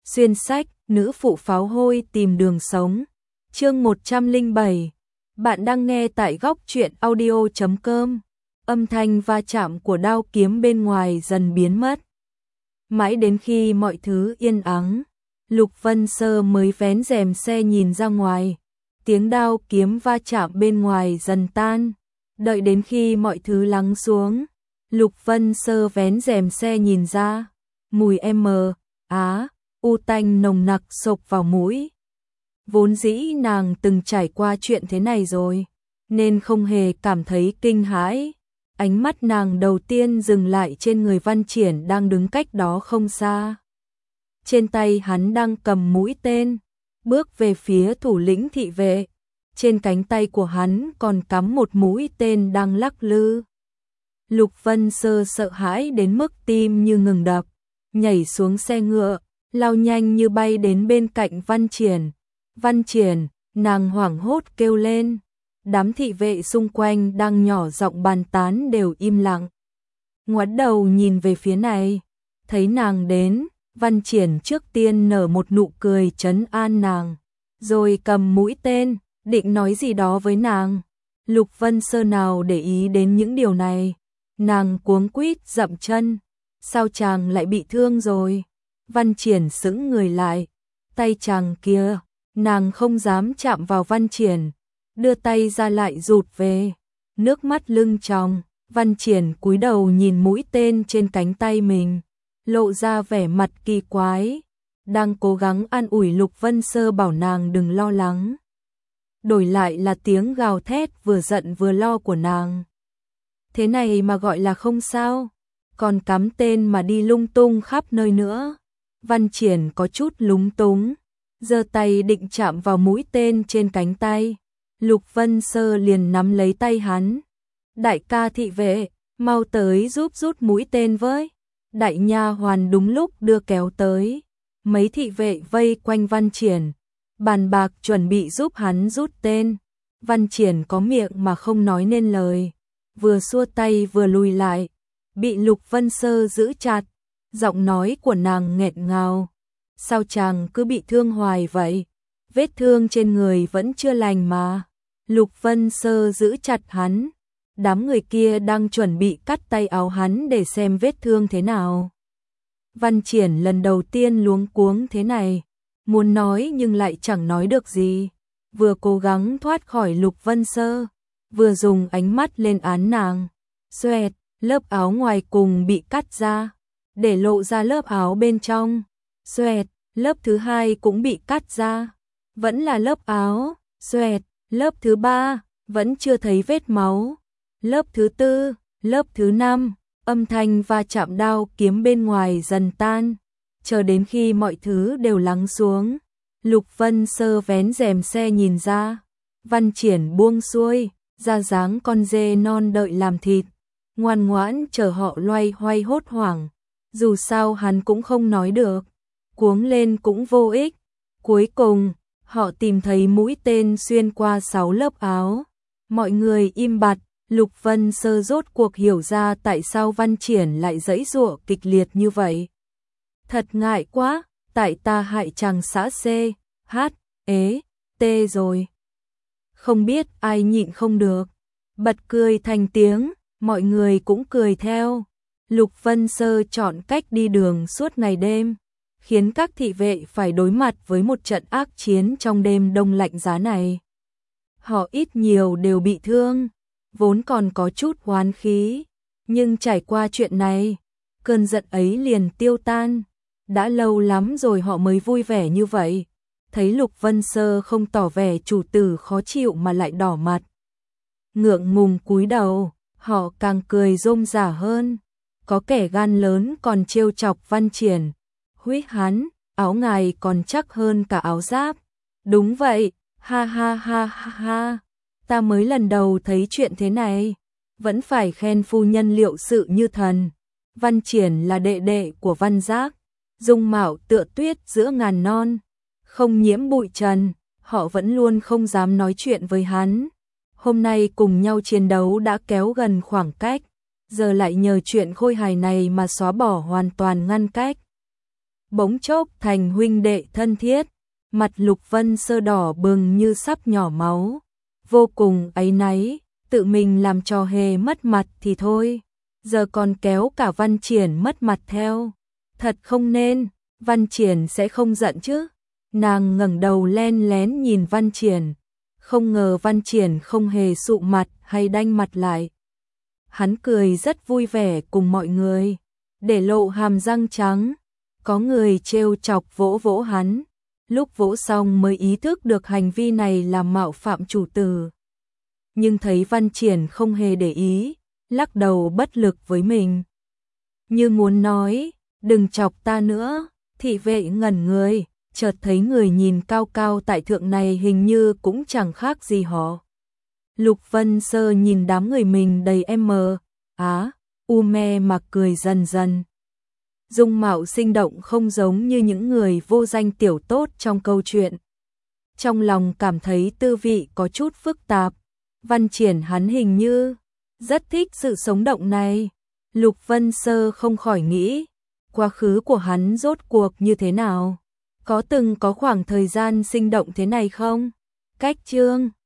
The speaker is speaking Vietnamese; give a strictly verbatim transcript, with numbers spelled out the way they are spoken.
Xuyên sách, nữ phụ pháo hôi tìm đường sống. Chương một trăm lẻ bảy. Bạn đang nghe tại góc truyện audio chấm com. Âm thanh va chạm của đao kiếm bên ngoài dần biến mất. Mãi đến khi mọi thứ yên ắng, Lục Vân Sơ mới vén rèm xe nhìn ra ngoài. Tiếng đao kiếm va chạm bên ngoài dần tan. Đợi đến khi mọi thứ lắng xuống, Lục Vân Sơ vén rèm xe nhìn ra. Mùi M, Á, u tanh nồng nặc xộc vào mũi. Vốn dĩ nàng từng trải qua chuyện thế này rồi, nên không hề cảm thấy kinh hãi. Ánh mắt nàng đầu tiên dừng lại trên người Văn Triển đang đứng cách đó không xa. Trên tay hắn đang cầm mũi tên, bước về phía thủ lĩnh thị vệ. Trên cánh tay của hắn còn cắm một mũi tên đang lắc lư. Lục Vân Sơ sợ hãi đến mức tim như ngừng đập, nhảy xuống xe ngựa, lao nhanh như bay đến bên cạnh Văn Triển. Văn Triển, nàng hoảng hốt kêu lên. Đám thị vệ xung quanh đang nhỏ giọng bàn tán đều im lặng. Ngoắt đầu nhìn về phía này, thấy nàng đến, Văn Triển trước tiên nở một nụ cười trấn an nàng, rồi cầm mũi tên, định nói gì đó với nàng. Lục Vân Sơ nào để ý đến những điều này, nàng cuống quýt dậm chân. Sao chàng lại bị thương rồi? Văn Triển sững người lại. Tay chàng kia, nàng không dám chạm vào Văn Triển, đưa tay ra lại rụt về, nước mắt lưng tròng. Văn Triển cúi đầu nhìn mũi tên trên cánh tay mình, lộ ra vẻ mặt kỳ quái, đang cố gắng an ủi Lục Vân Sơ bảo nàng đừng lo lắng. Đổi lại là tiếng gào thét vừa giận vừa lo của nàng. Thế này mà gọi là không sao, còn cắm tên mà đi lung tung khắp nơi nữa. Văn Triển có chút lúng túng, giơ tay định chạm vào mũi tên trên cánh tay. Lục Vân Sơ liền nắm lấy tay hắn. Đại ca thị vệ, mau tới giúp rút mũi tên với. Đại nha hoàn đúng lúc đưa kéo tới. Mấy thị vệ vây quanh Văn Triển, bàn bạc chuẩn bị giúp hắn rút tên. Văn Triển có miệng mà không nói nên lời, vừa xua tay vừa lùi lại, bị Lục Vân Sơ giữ chặt. Giọng nói của nàng nghẹn ngào. Sao chàng cứ bị thương hoài vậy? Vết thương trên người vẫn chưa lành mà. Lục Vân Sơ giữ chặt hắn. Đám người kia đang chuẩn bị cắt tay áo hắn để xem vết thương thế nào. Văn Triển lần đầu tiên luống cuống thế này, muốn nói nhưng lại chẳng nói được gì. Vừa cố gắng thoát khỏi Lục Vân Sơ, vừa dùng ánh mắt lên án nàng. Xoẹt, lớp áo ngoài cùng bị cắt ra, để lộ ra lớp áo bên trong. Xoẹt, lớp thứ hai cũng bị cắt ra, vẫn là lớp áo. Xoẹt, lớp thứ ba, vẫn chưa thấy vết máu. Lớp thứ tư, lớp thứ năm, âm thanh va chạm đao kiếm bên ngoài dần tan. Chờ đến khi mọi thứ đều lắng xuống, Lục Vân Sơ vén rèm xe nhìn ra. Văn Triển buông xuôi, ra dáng con dê non đợi làm thịt, ngoan ngoãn chờ họ loay hoay hốt hoảng. Dù sao hắn cũng không nói được, cuống lên cũng vô ích. Cuối cùng, họ tìm thấy mũi tên xuyên qua sáu lớp áo. Mọi người im bặt. Lục Vân Sơ rốt cuộc hiểu ra tại sao Văn Triển lại giãy giụa kịch liệt như vậy. Thật ngại quá, tại ta hại chàng xã C, H, ế, T rồi. Không biết ai nhịn không được, bật cười thành tiếng, mọi người cũng cười theo. Lục Vân Sơ chọn cách đi đường suốt ngày đêm, khiến các thị vệ phải đối mặt với một trận ác chiến trong đêm đông lạnh giá này. Họ ít nhiều đều bị thương, vốn còn có chút oán khí, nhưng trải qua chuyện này, cơn giận ấy liền tiêu tan. Đã lâu lắm rồi họ mới vui vẻ như vậy. Thấy Lục Vân Sơ không tỏ vẻ chủ tử khó chịu mà lại đỏ mặt, ngượng ngùng cúi đầu, họ càng cười rôm rả hơn. Có kẻ gan lớn còn trêu chọc Văn Triển. Huých hắn, áo ngài còn chắc hơn cả áo giáp. Đúng vậy, ha ha ha ha ha. Ta mới lần đầu thấy chuyện thế này, vẫn phải khen phu nhân liệu sự như thần. Văn Triển là đệ đệ của Văn Giác, dung mạo tựa tuyết giữa ngàn non, không nhiễm bụi trần, họ vẫn luôn không dám nói chuyện với hắn. Hôm nay cùng nhau chiến đấu đã kéo gần khoảng cách, giờ lại nhờ chuyện khôi hài này mà xóa bỏ hoàn toàn ngăn cách. bỗng chốc thành huynh đệ thân thiết, mặt Lục Vân Sơ đỏ bừng như sắp nhỏ máu, vô cùng áy náy, tự mình làm trò hề mất mặt thì thôi, giờ còn kéo cả Văn Triển mất mặt theo, thật không nên, Văn Triển sẽ không giận chứ? Nàng ngẩng đầu len lén nhìn Văn Triển, không ngờ Văn Triển không hề sụ mặt hay đanh mặt lại. Hắn cười rất vui vẻ cùng mọi người, để lộ hàm răng trắng, có người trêu chọc vỗ vỗ hắn, lúc vỗ xong mới ý thức được hành vi này là mạo phạm chủ tử. Nhưng thấy Văn Triển không hề để ý, lắc đầu bất lực với mình. Như muốn nói, đừng chọc ta nữa, thị vệ ngẩn người, chợt thấy người nhìn cao cao tại thượng này hình như cũng chẳng khác gì họ. Lục Vân Sơ nhìn đám người mình đầy em mờ, á, u me mà cười dần dần. Dung mạo sinh động không giống như những người vô danh tiểu tốt trong câu chuyện. Trong lòng cảm thấy tư vị có chút phức tạp, Văn Triển hắn hình như rất thích sự sống động này. Lục Vân Sơ không khỏi nghĩ, quá khứ của hắn rốt cuộc như thế nào? Có từng có khoảng thời gian sinh động thế này không? Cách chương